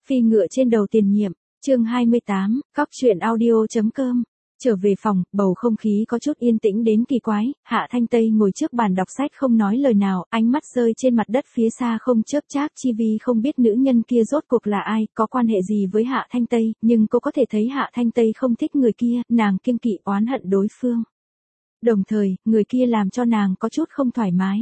Phi ngựa trên đầu tiền nhiệm, chương 28, cóc truyện audio.com. Trở về phòng, bầu không khí có chút yên tĩnh đến kỳ quái, Hạ Thanh Tây ngồi trước bàn đọc sách không nói lời nào, ánh mắt rơi trên mặt đất phía xa không chớp Trác Chi Vi không biết nữ nhân kia rốt cuộc là ai, có quan hệ gì với Hạ Thanh Tây, nhưng cô có thể thấy Hạ Thanh Tây không thích người kia, nàng kiêng kỵ oán hận đối phương. Đồng thời, người kia làm cho nàng có chút không thoải mái.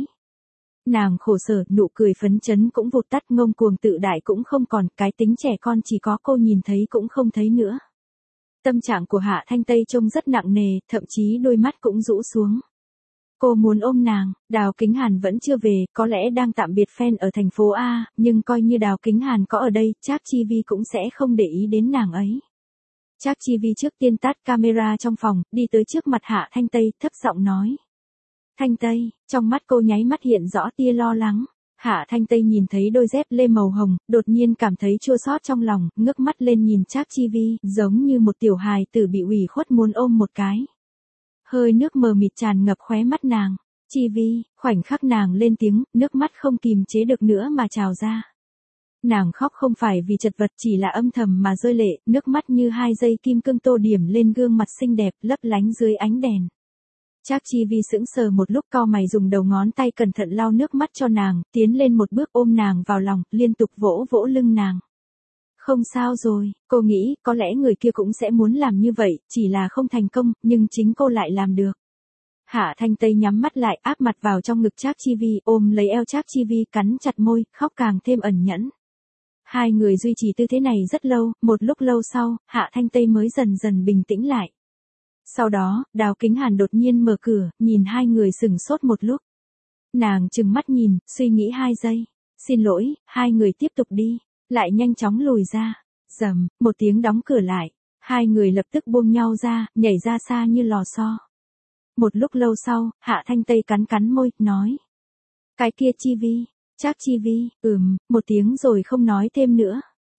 Nàng khổ sở, nụ cười phấn chấn cũng vụt tắt, ngông cuồng tự đại cũng không còn, cái tính trẻ con chỉ có cô nhìn thấy cũng không thấy nữa. Tâm trạng của Hạ Thanh Tây trông rất nặng nề, thậm chí đôi mắt cũng rũ xuống. Cô muốn ôm nàng, Đào Kính Hàn vẫn chưa về, có lẽ đang tạm biệt fan ở thành phố A, nhưng coi như Đào Kính Hàn có ở đây, Trác Chi Vi cũng sẽ không để ý đến nàng ấy. Trác Chi Vi trước tiên tắt camera trong phòng, đi tới trước mặt Hạ Thanh Tây, thấp giọng nói. Thanh Tây, trong mắt cô nháy mắt hiện rõ tia lo lắng. Hạ Thanh Tây nhìn thấy đôi dép lê màu hồng, đột nhiên cảm thấy chua xót trong lòng, ngước mắt lên nhìn Trác Chi Vi, giống như một tiểu hài tử bị ủy khuất muốn ôm một cái. Hơi nước mờ mịt tràn ngập khóe mắt nàng. Chi Vi, khoảnh khắc nàng lên tiếng, nước mắt không kìm chế được nữa mà trào ra. Nàng khóc không phải vì chật vật, chỉ là âm thầm mà rơi lệ, nước mắt như hai dây kim cương tô điểm lên gương mặt xinh đẹp, lấp lánh dưới ánh đèn. Trác Chi Vi sững sờ một lúc, cau mày dùng đầu ngón tay cẩn thận lau nước mắt cho nàng, tiến lên một bước ôm nàng vào lòng, liên tục vỗ vỗ lưng nàng. Không sao rồi, cô nghĩ có lẽ người kia cũng sẽ muốn làm như vậy, chỉ là không thành công, nhưng chính cô lại làm được. Hạ Thanh Tây nhắm mắt lại, áp mặt vào trong ngực Trác Chi Vi, ôm lấy eo Trác Chi Vi, cắn chặt môi, khóc càng thêm ẩn nhẫn. Hai người duy trì tư thế này rất lâu, một lúc lâu sau, Hạ Thanh Tây mới dần dần bình tĩnh lại. Sau đó, Đào Kính Hàn đột nhiên mở cửa, nhìn hai người sững sốt một lúc. Nàng trừng mắt nhìn, suy nghĩ 2 giây. Xin lỗi, hai người tiếp tục đi, lại nhanh chóng lùi ra. Rầm, một tiếng đóng cửa lại. Hai người lập tức buông nhau ra, nhảy ra xa như lò xo. Một lúc lâu sau, Hạ Thanh Tây cắn cắn môi, nói. Cái kia Chi Vi, Trác Chi Vi, một tiếng rồi không nói thêm nữa.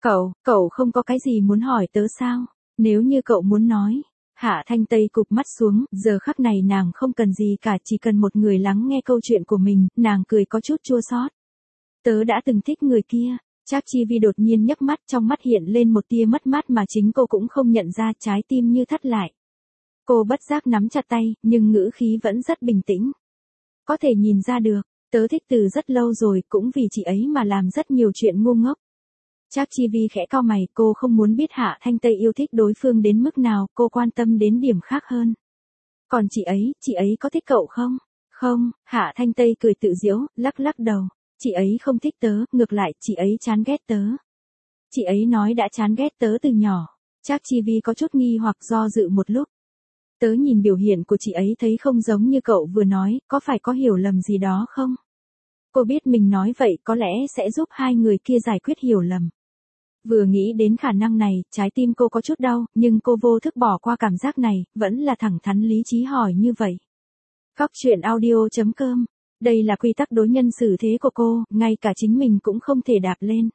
Cậu không có cái gì muốn hỏi tớ sao? Nếu như cậu muốn nói. Hạ Thanh Tây cụp mắt xuống, giờ khắc này nàng không cần gì cả, chỉ cần một người lắng nghe câu chuyện của mình, nàng cười có chút chua xót. Tớ đã từng thích người kia. Trác Chi Vi đột nhiên nhấc mắt, trong mắt hiện lên một tia mất mát mà chính cô cũng không nhận ra, trái tim như thắt lại. Cô bất giác nắm chặt tay, nhưng ngữ khí vẫn rất bình tĩnh. Có thể nhìn ra được, tớ thích từ rất lâu rồi, cũng vì chị ấy mà làm rất nhiều chuyện ngu ngốc. Trác Chi Vi khẽ cau mày, cô không muốn biết Hạ Thanh Tây yêu thích đối phương đến mức nào, cô quan tâm đến điểm khác hơn. Còn chị ấy có thích cậu không? Không, Hạ Thanh Tây cười tự giễu, lắc lắc đầu. Chị ấy không thích tớ, ngược lại, chị ấy chán ghét tớ. Chị ấy nói đã chán ghét tớ từ nhỏ. Trác Chi Vi có chút nghi hoặc do dự một lúc. Tớ nhìn biểu hiện của chị ấy thấy không giống như cậu vừa nói, có phải có hiểu lầm gì đó không? Cô biết mình nói vậy có lẽ sẽ giúp hai người kia giải quyết hiểu lầm. Vừa nghĩ đến khả năng này, trái tim cô có chút đau, nhưng cô vô thức bỏ qua cảm giác này, vẫn là thẳng thắn lý trí hỏi như vậy. Cóc truyện audio.com. Đây là quy tắc đối nhân xử thế của cô, ngay cả chính mình cũng không thể đạp lên.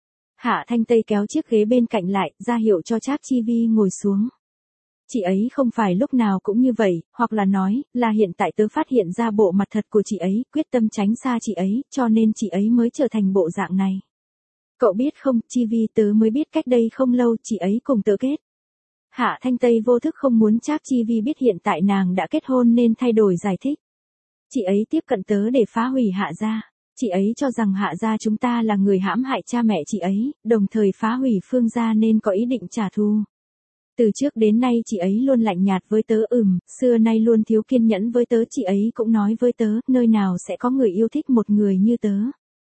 Hạ Thanh Tây kéo chiếc ghế bên cạnh lại, ra hiệu cho Trác Chi Vi ngồi xuống. Chị ấy không phải lúc nào cũng như vậy, hoặc là nói, là hiện tại tớ phát hiện ra bộ mặt thật của chị ấy, quyết tâm tránh xa chị ấy, cho nên chị ấy mới trở thành bộ dạng này. Cậu biết không, Chi Vi, tớ mới biết cách đây không lâu chị ấy cùng tớ kết. Hạ Thanh Tây vô thức không muốn Trác Chi Vi biết hiện tại nàng đã kết hôn nên thay đổi giải thích. Chị ấy tiếp cận tớ để phá hủy Hạ gia. Chị ấy cho rằng Hạ gia chúng ta là người hãm hại cha mẹ chị ấy, đồng thời phá hủy Phương gia nên có ý định trả thù. Từ trước đến nay chị ấy luôn lạnh nhạt với tớ, xưa nay luôn thiếu kiên nhẫn với tớ, chị ấy cũng nói với tớ, nơi nào sẽ có người yêu thích một người như tớ.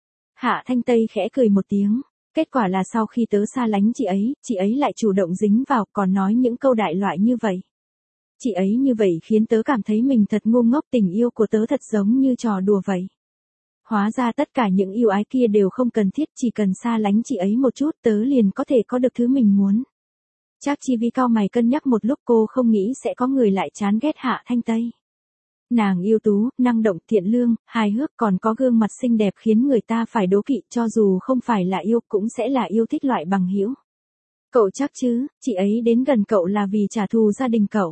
Hạ Thanh Tây khẽ cười một tiếng, kết quả là sau khi tớ xa lánh chị ấy lại chủ động dính vào, còn nói những câu đại loại như vậy. Chị ấy như vậy khiến tớ cảm thấy mình thật ngu ngốc, tình yêu của tớ thật giống như trò đùa vậy. Hóa ra tất cả những yêu ái kia đều không cần thiết, chỉ cần xa lánh chị ấy một chút tớ liền có thể có được thứ mình muốn. Trác Chi Vi cau mày cân nhắc một lúc, cô không nghĩ sẽ có người lại chán ghét Hạ Thanh Tây. Nàng ưu tú, năng động, thiện lương, hài hước, còn có gương mặt xinh đẹp khiến người ta phải đố kỵ, cho dù không phải là yêu cũng sẽ là yêu thích loại bằng hữu. Cậu chắc chứ, chị ấy đến gần cậu là vì trả thù gia đình cậu.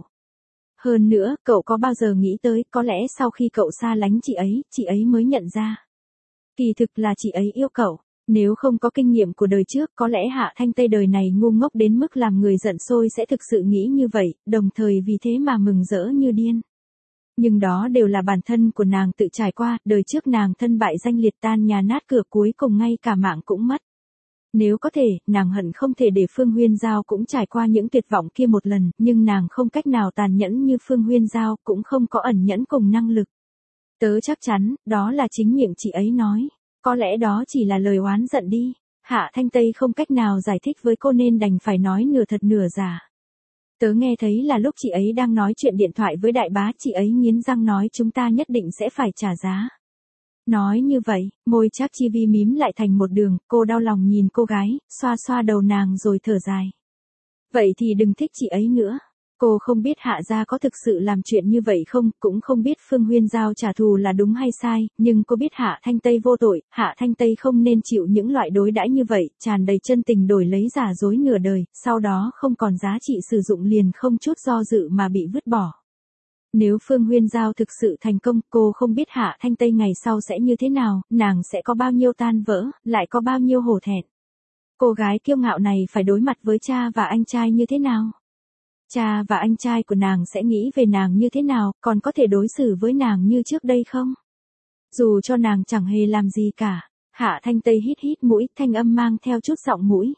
Hơn nữa, cậu có bao giờ nghĩ tới, có lẽ sau khi cậu xa lánh chị ấy mới nhận ra. Kỳ thực là chị ấy yêu cậu. Nếu không có kinh nghiệm của đời trước có lẽ Hạ Thanh Tây đời này ngu ngốc đến mức làm người giận sôi sẽ thực sự nghĩ như vậy, đồng thời vì thế mà mừng rỡ như điên. Nhưng đó đều là bản thân của nàng tự trải qua, đời trước nàng thân bại danh liệt tan nhà nát cửa cuối cùng ngay cả mạng cũng mất. Nếu có thể, nàng hận không thể để Phương Huyên Giao cũng trải qua những tuyệt vọng kia một lần, nhưng nàng không cách nào tàn nhẫn như Phương Huyên Giao, cũng không có ẩn nhẫn cùng năng lực. Tớ chắc chắn, đó là chính miệng chị ấy nói. Có lẽ đó chỉ là lời oán giận đi. Hạ Thanh Tây không cách nào giải thích với cô nên đành phải nói nửa thật nửa giả. Tớ nghe thấy là lúc chị ấy đang nói chuyện điện thoại với đại bá, chị ấy nghiến răng nói chúng ta nhất định sẽ phải trả giá. Nói như vậy, môi Trác Chi Vi mím lại thành một đường, cô đau lòng nhìn cô gái, xoa xoa đầu nàng rồi thở dài. Vậy thì đừng thích chị ấy nữa. Cô không biết Hạ gia có thực sự làm chuyện như vậy không, cũng không biết Phương Huyên Giao trả thù là đúng hay sai, nhưng cô biết Hạ Thanh Tây vô tội, Hạ Thanh Tây không nên chịu những loại đối đãi như vậy, tràn đầy chân tình đổi lấy giả dối nửa đời, sau đó không còn giá trị sử dụng liền không chút do dự mà bị vứt bỏ. Nếu Phương Huyên Giao thực sự thành công, cô không biết Hạ Thanh Tây ngày sau sẽ như thế nào, nàng sẽ có bao nhiêu tan vỡ, lại có bao nhiêu hổ thẹn. Cô gái kiêu ngạo này phải đối mặt với cha và anh trai như thế nào? Cha và anh trai của nàng sẽ nghĩ về nàng như thế nào, còn có thể đối xử với nàng như trước đây không? Dù cho nàng chẳng hề làm gì cả. Hạ Thanh Tây hít hít mũi, thanh âm mang theo chút giọng mũi.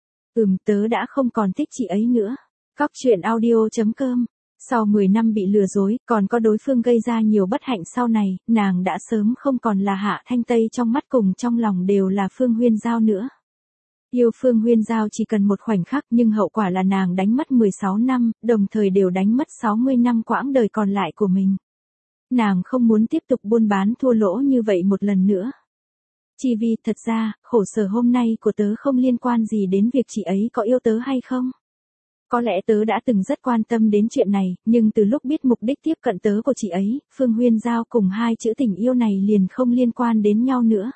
Tớ đã không còn thích chị ấy nữa. Cóc truyện audio.com. Sau 10 năm bị lừa dối, còn có đối phương gây ra nhiều bất hạnh sau này, nàng đã sớm không còn là Hạ Thanh Tây, trong mắt cùng trong lòng đều là Phương Huyên Giao nữa. Yêu Phương Huyên Giao chỉ cần một khoảnh khắc, nhưng hậu quả là nàng đánh mất 16 năm, đồng thời đều đánh mất 60 năm quãng đời còn lại của mình. Nàng không muốn tiếp tục buôn bán thua lỗ như vậy một lần nữa. Chi Vi, thật ra, khổ sở hôm nay của tớ không liên quan gì đến việc chị ấy có yêu tớ hay không. Có lẽ tớ đã từng rất quan tâm đến chuyện này, nhưng từ lúc biết mục đích tiếp cận tớ của chị ấy, Phương Huyên Giao cùng hai chữ tình yêu này liền không liên quan đến nhau nữa.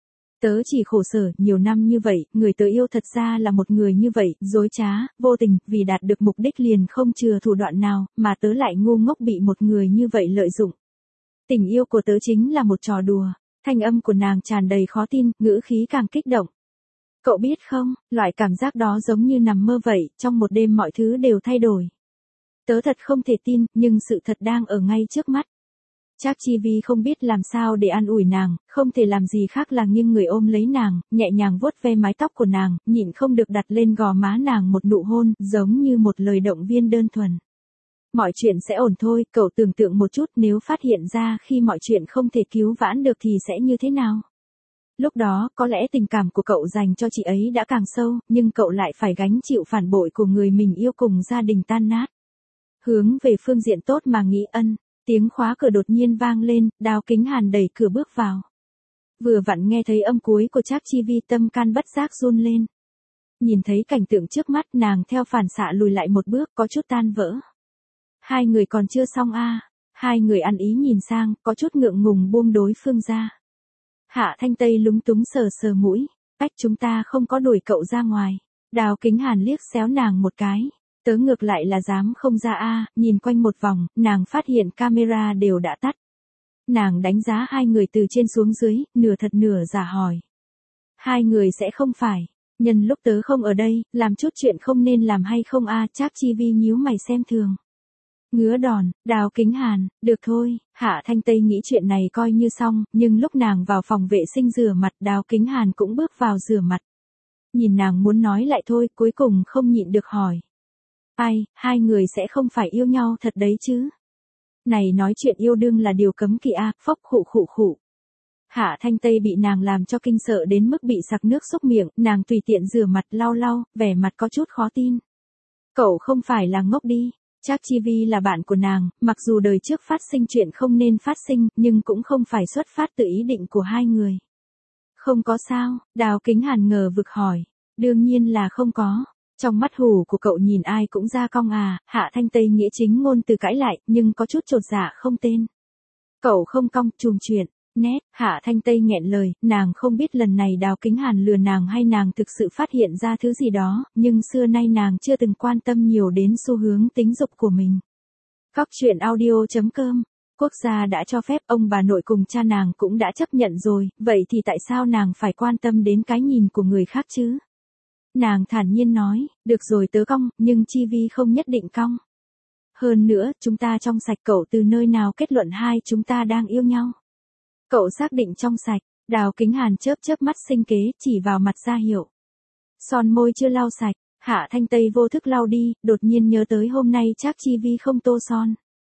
Tớ chỉ khổ sở, nhiều năm như vậy, người tớ yêu thật ra là một người như vậy, dối trá, vô tình, vì đạt được mục đích liền không chừa thủ đoạn nào, mà tớ lại ngu ngốc bị một người như vậy lợi dụng. Tình yêu của tớ chính là một trò đùa. Thanh âm của nàng tràn đầy khó tin, ngữ khí càng kích động. Cậu biết không, loại cảm giác đó giống như nằm mơ vậy, trong một đêm mọi thứ đều thay đổi. Tớ thật không thể tin, nhưng sự thật đang ở ngay trước mắt. Trác Chi Vi không biết làm sao để an ủi nàng, không thể làm gì khác là nghiêng người ôm lấy nàng, nhẹ nhàng vuốt ve mái tóc của nàng, nhịn không được đặt lên gò má nàng một nụ hôn, giống như một lời động viên đơn thuần. Mọi chuyện sẽ ổn thôi, cậu tưởng tượng một chút, nếu phát hiện ra khi mọi chuyện không thể cứu vãn được thì sẽ như thế nào? Lúc đó, có lẽ tình cảm của cậu dành cho chị ấy đã càng sâu, nhưng cậu lại phải gánh chịu phản bội của người mình yêu cùng gia đình tan nát. Hướng về phương diện tốt mà nghĩ ân. Tiếng khóa cửa đột nhiên vang lên, Đào Kính Hàn đẩy cửa bước vào. Vừa vặn nghe thấy âm cuối của Trác Chi Vi, tâm can bất giác run lên. Nhìn thấy cảnh tượng trước mắt, nàng theo phản xạ lùi lại một bước, có chút tan vỡ. Hai người còn chưa xong à? Hai người ăn ý nhìn sang, có chút ngượng ngùng buông đối phương ra. Hạ Thanh Tây lúng túng sờ sờ mũi, chúng ta không có đuổi cậu ra ngoài. Đào Kính Hàn liếc xéo nàng một cái. Tớ ngược lại là dám không ra a. Nhìn quanh một vòng, nàng phát hiện camera đều đã tắt. Nàng đánh giá hai người từ trên xuống dưới, nửa thật nửa giả hỏi. Hai người sẽ không phải, nhân lúc tớ không ở đây, làm chút chuyện không nên làm hay không a? Trác Chi Vi nhíu mày xem thường. Ngứa đòn, Đào Kính Hàn, được thôi, Hạ Thanh Tây nghĩ chuyện này coi như xong, nhưng lúc nàng vào phòng vệ sinh rửa mặt, Đào Kính Hàn cũng bước vào rửa mặt. Nhìn nàng muốn nói lại thôi, cuối cùng không nhịn được hỏi. Hai người sẽ không phải yêu nhau thật đấy chứ? Này nói chuyện yêu đương là điều cấm kỵ a, phốc khụ. Hạ Thanh Tây bị nàng làm cho kinh sợ đến mức bị sặc nước xúc miệng, nàng tùy tiện rửa mặt lau, vẻ mặt có chút khó tin. Cậu không phải là ngốc đi. Trác Chi Vi là bạn của nàng, mặc dù đời trước phát sinh chuyện không nên phát sinh, nhưng cũng không phải xuất phát từ ý định của hai người. Không có sao, Đào Kính Hàn ngờ vực hỏi. Đương nhiên là không có. Trong mắt hù của cậu nhìn ai cũng ra cong à. Hạ Thanh Tây nghĩa chính ngôn từ cãi lại, nhưng có chút chột dạ không tên. Cậu không cong, trùng chuyện. Nét, Hạ Thanh Tây nghẹn lời, nàng không biết lần này Đào Kính Hàn lừa nàng hay nàng thực sự phát hiện ra thứ gì đó, nhưng xưa nay nàng chưa từng quan tâm nhiều đến xu hướng tính dục của mình. Cóc truyện audio.com Quốc gia đã cho phép, ông bà nội cùng cha nàng cũng đã chấp nhận rồi, vậy thì tại sao nàng phải quan tâm đến cái nhìn của người khác chứ? Nàng thản nhiên nói, được rồi tớ cong, nhưng Chi Vi không nhất định cong. Hơn nữa, chúng ta trong sạch, cậu từ nơi nào kết luận hai chúng ta đang yêu nhau? Cậu xác định trong sạch, Đào Kính Hàn chớp chớp mắt sinh kế, chỉ vào mặt ra hiệu. Son môi chưa lau sạch, Hạ Thanh Tây vô thức lau đi, đột nhiên nhớ tới hôm nay chắc Chi Vi không tô son.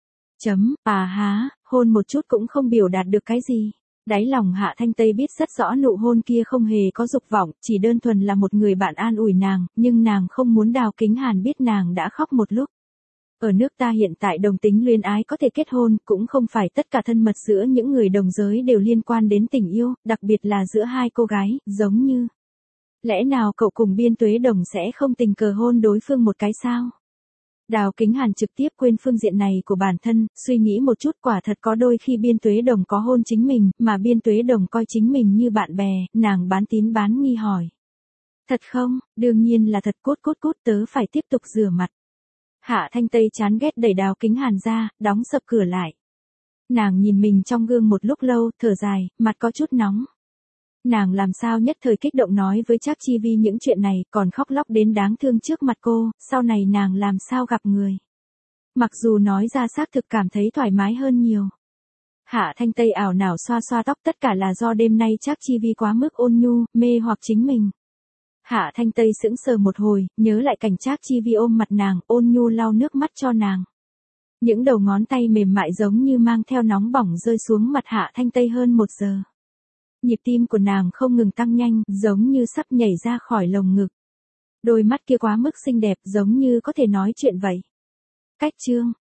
Hôn một chút cũng không biểu đạt được cái gì. Đáy lòng Hạ Thanh Tây biết rất rõ nụ hôn kia không hề có dục vọng, chỉ đơn thuần là một người bạn an ủi nàng, nhưng nàng không muốn Đào Kính Hàn biết nàng đã khóc một lúc. Ở nước ta hiện tại đồng tính luyến ái có thể kết hôn, cũng không phải tất cả thân mật giữa những người đồng giới đều liên quan đến tình yêu, đặc biệt là giữa hai cô gái, giống như. Lẽ nào cậu cùng Biên Tuế Đồng sẽ không tình cờ hôn đối phương một cái sao? Đào Kính Hàn trực tiếp quên phương diện này của bản thân, suy nghĩ một chút, quả thật có đôi khi Biên Tuế Đồng có hôn chính mình, mà Biên Tuế Đồng coi chính mình như bạn bè, nàng bán tín bán nghi hỏi. Thật không? Đương nhiên là thật, cút, tớ phải tiếp tục rửa mặt. Hạ Thanh Tây chán ghét đẩy Đào Kính Hàn ra, đóng sập cửa lại. Nàng nhìn mình trong gương một lúc lâu, thở dài, mặt có chút nóng. Nàng làm sao nhất thời kích động nói với Trác Chi Vi những chuyện này, còn khóc lóc đến đáng thương trước mặt cô, sau này nàng làm sao gặp người. Mặc dù nói ra xác thực cảm thấy thoải mái hơn nhiều. Hạ Thanh Tây ảo não xoa xoa tóc, tất cả là do đêm nay Trác Chi Vi quá mức ôn nhu, mê hoặc chính mình. Hạ Thanh Tây sững sờ một hồi, nhớ lại cảnh Trác Chi Vi ôm mặt nàng, ôn nhu lau nước mắt cho nàng. Những đầu ngón tay mềm mại giống như mang theo nóng bỏng rơi xuống mặt Hạ Thanh Tây hơn 1 giờ. Nhịp tim của nàng không ngừng tăng nhanh, giống như sắp nhảy ra khỏi lồng ngực. Đôi mắt kia quá mức xinh đẹp, giống như có thể nói chuyện vậy. Cách chương